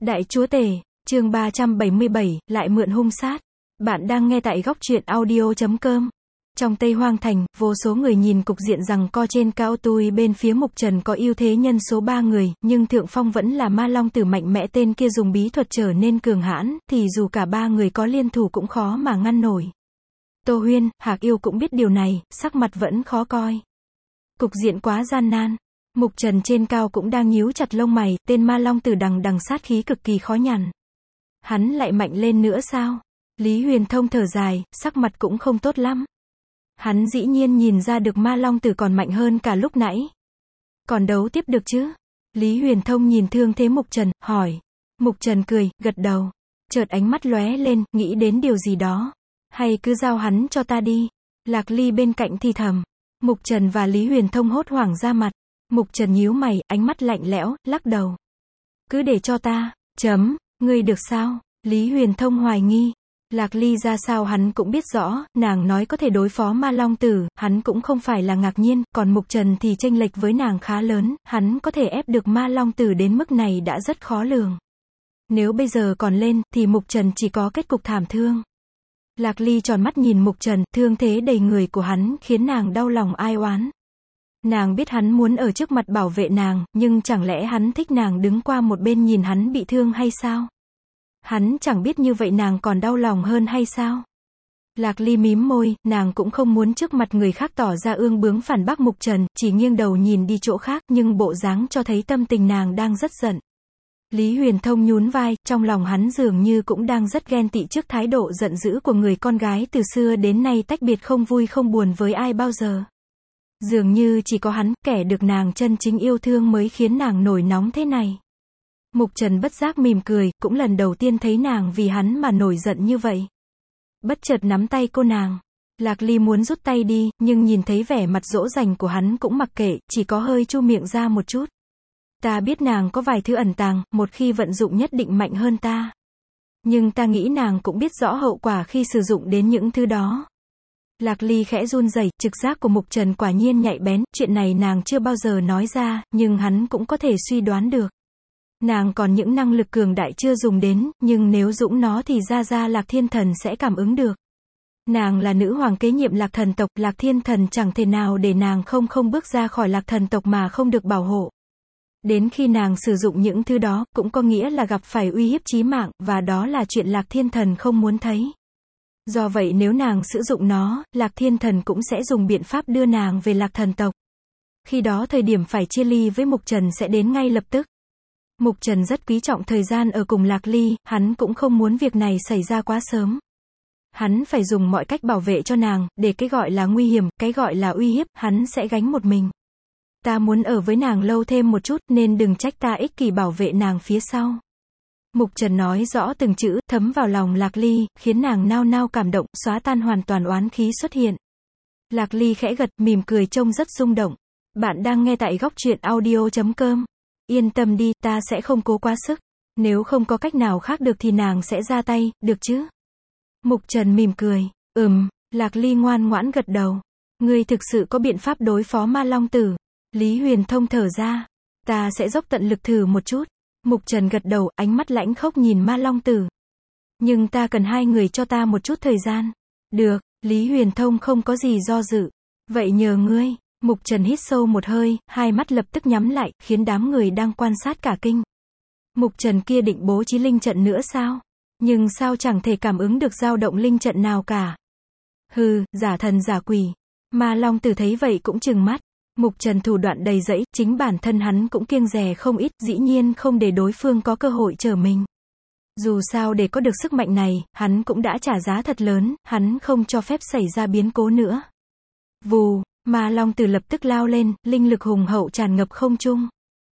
Đại chúa tể, chương 377, lại mượn hung sát. Bạn đang nghe tại góc truyện audio.com. Trong Tây Hoang Thành, vô số người nhìn cục diện rằng co trên cao tui bên phía Mục Trần có ưu thế nhân số 3 người, nhưng thượng phong vẫn là Ma Long Tử mạnh mẽ tên kia dùng bí thuật trở nên cường hãn, thì dù cả 3 người có liên thủ cũng khó mà ngăn nổi. Tô Huyên, Hạc Yêu cũng biết điều này, sắc mặt vẫn khó coi. Cục diện quá gian nan. Mục Trần trên cao cũng đang nhíu chặt lông mày, tên Ma Long Tử đằng đằng sát khí cực kỳ khó nhằn. Hắn lại mạnh lên nữa sao? Lý Huyền Thông thở dài, sắc mặt cũng không tốt lắm. Hắn dĩ nhiên nhìn ra được Ma Long Tử còn mạnh hơn cả lúc nãy. Còn đấu tiếp được chứ? Lý Huyền Thông nhìn thương thế Mục Trần, hỏi. Mục Trần cười, gật đầu. Chợt ánh mắt lóe lên, nghĩ đến điều gì đó. Hay cứ giao hắn cho ta đi. Lạc Ly bên cạnh thì thầm. Mục Trần và Lý Huyền Thông hốt hoảng ra mặt. Mục Trần nhíu mày, ánh mắt lạnh lẽo, lắc đầu. Cứ để cho ta. Ngươi được sao? Lý Huyền Thông hoài nghi. Lạc Ly ra sao hắn cũng biết rõ, nàng nói có thể đối phó Ma Long Tử, hắn cũng không phải là ngạc nhiên, còn Mục Trần thì chênh lệch với nàng khá lớn, hắn có thể ép được Ma Long Tử đến mức này đã rất khó lường. Nếu bây giờ còn lên, thì Mục Trần chỉ có kết cục thảm thương. Lạc Ly tròn mắt nhìn Mục Trần, thương thế đầy người của hắn khiến nàng đau lòng ai oán. Nàng biết hắn muốn ở trước mặt bảo vệ nàng, nhưng chẳng lẽ hắn thích nàng đứng qua một bên nhìn hắn bị thương hay sao? Hắn chẳng biết như vậy nàng còn đau lòng hơn hay sao? Lạc Ly mím môi, nàng cũng không muốn trước mặt người khác tỏ ra ương bướng phản bác Mục Trần, chỉ nghiêng đầu nhìn đi chỗ khác, nhưng bộ dáng cho thấy tâm tình nàng đang rất giận. Lý Huyền Thông nhún vai, trong lòng hắn dường như cũng đang rất ghen tị trước thái độ giận dữ của người con gái từ xưa đến nay tách biệt không vui không buồn với ai bao giờ. Dường như chỉ có hắn, kẻ được nàng chân chính yêu thương mới khiến nàng nổi nóng thế này. Mục Trần bất giác mỉm cười, cũng lần đầu tiên thấy nàng vì hắn mà nổi giận như vậy. Bất chợt nắm tay cô nàng. Lạc Ly muốn rút tay đi, nhưng nhìn thấy vẻ mặt dỗ dành của hắn cũng mặc kệ, chỉ có hơi chu miệng ra một chút. Ta biết nàng có vài thứ ẩn tàng, một khi vận dụng nhất định mạnh hơn ta. Nhưng ta nghĩ nàng cũng biết rõ hậu quả khi sử dụng đến những thứ đó. Lạc Ly khẽ run rẩy, trực giác của Mục Trần quả nhiên nhạy bén, chuyện này nàng chưa bao giờ nói ra, nhưng hắn cũng có thể suy đoán được. Nàng còn những năng lực cường đại chưa dùng đến, nhưng nếu dũng nó thì ra Lạc Thiên Thần sẽ cảm ứng được. Nàng là nữ hoàng kế nhiệm Lạc Thần tộc, Lạc Thiên Thần chẳng thể nào để nàng không bước ra khỏi Lạc Thần tộc mà không được bảo hộ. Đến khi nàng sử dụng những thứ đó, cũng có nghĩa là gặp phải uy hiếp chí mạng, và đó là chuyện Lạc Thiên Thần không muốn thấy. Do vậy nếu nàng sử dụng nó, Lạc Thiên Thần cũng sẽ dùng biện pháp đưa nàng về Lạc Thần tộc. Khi đó thời điểm phải chia ly với Mục Trần sẽ đến ngay lập tức. Mục Trần rất quý trọng thời gian ở cùng Lạc Ly, hắn cũng không muốn việc này xảy ra quá sớm. Hắn phải dùng mọi cách bảo vệ cho nàng, để cái gọi là nguy hiểm, cái gọi là uy hiếp, hắn sẽ gánh một mình. Ta muốn ở với nàng lâu thêm một chút, nên đừng trách ta ích kỷ bảo vệ nàng phía sau. Mục Trần nói rõ từng chữ, thấm vào lòng Lạc Ly, khiến nàng nao nao cảm động, xóa tan hoàn toàn oán khí xuất hiện. Lạc Ly khẽ gật, mỉm cười trông rất rung động. Bạn đang nghe tại góc truyện audio.com. Yên tâm đi, ta sẽ không cố quá sức. Nếu không có cách nào khác được thì nàng sẽ ra tay, được chứ? Mục Trần mỉm cười. Lạc Ly ngoan ngoãn gật đầu. Ngươi thực sự có biện pháp đối phó Ma Long Tử. Lý Huyền Thông thở ra. Ta sẽ dốc tận lực thử một chút. Mục Trần gật đầu, ánh mắt lãnh khốc nhìn Ma Long Tử. Nhưng ta cần hai người cho ta một chút thời gian. Được, Lý Huyền Thông không có gì do dự. Vậy nhờ ngươi. Mục Trần hít sâu một hơi, hai mắt lập tức nhắm lại, khiến đám người đang quan sát cả kinh. Mục Trần kia định bố trí linh trận nữa sao? Nhưng sao chẳng thể cảm ứng được dao động linh trận nào cả? Hừ, giả thần giả quỷ. Ma Long Tử thấy vậy cũng trừng mắt. Mục Trần thủ đoạn đầy rẫy, chính bản thân hắn cũng kiêng dè không ít, dĩ nhiên không để đối phương có cơ hội trở mình. Dù sao để có được sức mạnh này, hắn cũng đã trả giá thật lớn, hắn không cho phép xảy ra biến cố nữa. Vù, Ma Long Tử lập tức lao lên, linh lực hùng hậu tràn ngập không trung.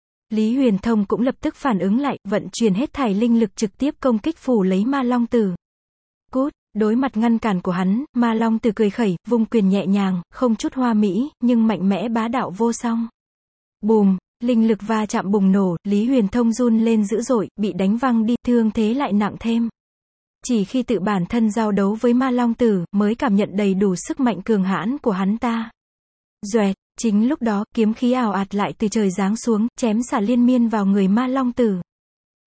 Lý Huyền Thông cũng lập tức phản ứng lại, vận chuyển hết thảy linh lực trực tiếp công kích phủ lấy Ma Long Tử. Cút, đối mặt ngăn cản của hắn, Ma Long Tử cười khẩy, vung quyền nhẹ nhàng, không chút hoa mỹ, nhưng mạnh mẽ bá đạo vô song. Bùm, linh lực va chạm bùng nổ, Lý Huyền Thông run lên dữ dội, bị đánh văng đi, thương thế lại nặng thêm. Chỉ khi tự bản thân giao đấu với Ma Long Tử, mới cảm nhận đầy đủ sức mạnh cường hãn của hắn ta. Doẹt, chính lúc đó, kiếm khí ào ạt lại từ trời giáng xuống, chém xả liên miên vào người Ma Long Tử.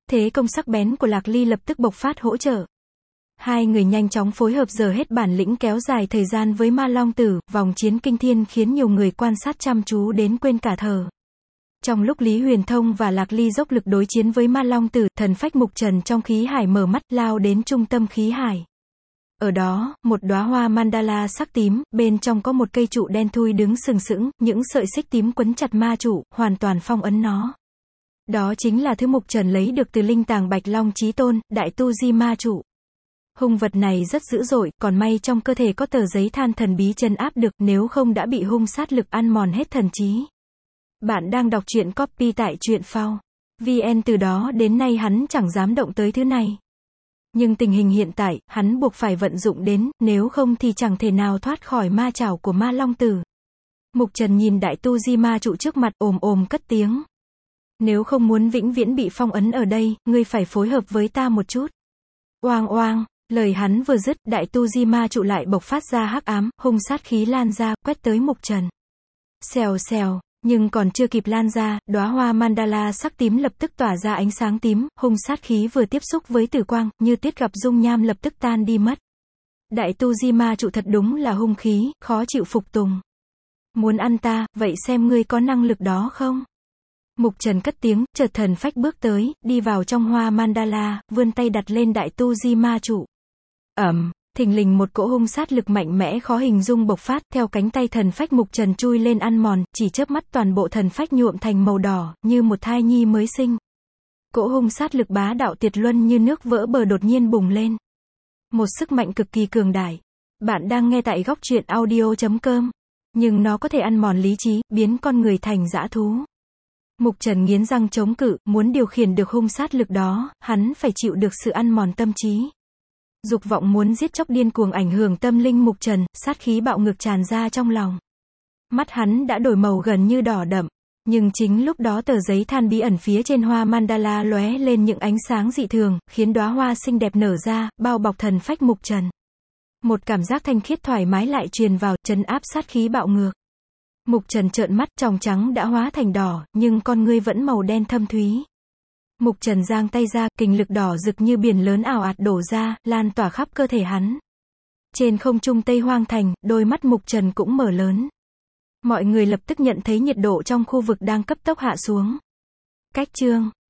Thế công sắc bén của Lạc Ly lập tức bộc phát hỗ trợ. Hai người nhanh chóng phối hợp dở hết bản lĩnh kéo dài thời gian với Ma Long Tử, vòng chiến kinh thiên khiến nhiều người quan sát chăm chú đến quên cả thở. Trong lúc Lý Huyền Thông và Lạc Ly dốc lực đối chiến với Ma Long Tử, thần phách mục trần trong khí hải mở mắt lao đến trung tâm khí hải. Ở đó, một đóa hoa mandala sắc tím, bên trong có một cây trụ đen thui đứng sừng sững, những sợi xích tím quấn chặt ma trụ, hoàn toàn phong ấn nó. Đó chính là thứ mục trần lấy được từ linh tàng Bạch Long Chí Tôn, đại tu di ma trụ. Hung vật này rất dữ dội, còn may trong cơ thể có tờ giấy than thần bí trấn áp được, nếu không đã bị hung sát lực ăn mòn hết thần trí. Bạn đang đọc truyện copy tại truyện phao VN, từ đó đến nay hắn chẳng dám động tới thứ này. Nhưng tình hình hiện tại, hắn buộc phải vận dụng đến, nếu không thì chẳng thể nào thoát khỏi ma chảo của Ma Long Tử. Mục Trần nhìn đại tu di ma trụ trước mặt, ồm cất tiếng. Nếu không muốn vĩnh viễn bị phong ấn ở đây, ngươi phải phối hợp với ta một chút. Oang oang, lời hắn vừa dứt, đại tu di ma trụ lại bộc phát ra hắc ám, hung sát khí lan ra, quét tới Mục Trần. Xèo xèo. Nhưng còn chưa kịp lan ra, đóa hoa mandala sắc tím lập tức tỏa ra ánh sáng tím, hung sát khí vừa tiếp xúc với tử quang, như tuyết gặp dung nham lập tức tan đi mất. Đại tu di ma trụ thật đúng là hung khí, khó chịu phục tùng. Muốn ăn ta, vậy xem ngươi có năng lực đó không? Mục Trần cất tiếng, chợt thần phách bước tới, đi vào trong hoa mandala, vươn tay đặt lên đại tu di ma trụ. Thình lình một cỗ hung sát lực mạnh mẽ khó hình dung bộc phát, theo cánh tay thần phách Mục Trần chui lên ăn mòn, chỉ chớp mắt toàn bộ thần phách nhuộm thành màu đỏ, như một thai nhi mới sinh. Cỗ hung sát lực bá đạo tuyệt luân như nước vỡ bờ đột nhiên bùng lên. Một sức mạnh cực kỳ cường đại. Bạn đang nghe tại góc truyện audio.com. Nhưng nó có thể ăn mòn lý trí, biến con người thành dã thú. Mục Trần nghiến răng chống cự, muốn điều khiển được hung sát lực đó, hắn phải chịu được sự ăn mòn tâm trí. Dục vọng muốn giết chóc điên cuồng ảnh hưởng tâm linh Mục Trần, sát khí bạo ngược tràn ra trong lòng. Mắt hắn đã đổi màu gần như đỏ đậm. Nhưng chính lúc đó tờ giấy than bí ẩn phía trên hoa mandala lóe lên những ánh sáng dị thường, khiến đóa hoa xinh đẹp nở ra, bao bọc thần phách Mục Trần. Một cảm giác thanh khiết thoải mái lại truyền vào, trấn áp sát khí bạo ngược. Mục Trần trợn mắt, tròng trắng đã hóa thành đỏ, nhưng con ngươi vẫn màu đen thâm thúy. Mục Trần giang tay ra, kình lực đỏ rực như biển lớn ào ạt đổ ra, lan tỏa khắp cơ thể hắn. Trên không trung Tây Hoang Thành, đôi mắt Mục Trần cũng mở lớn. Mọi người lập tức nhận thấy nhiệt độ trong khu vực đang cấp tốc hạ xuống. Cách chương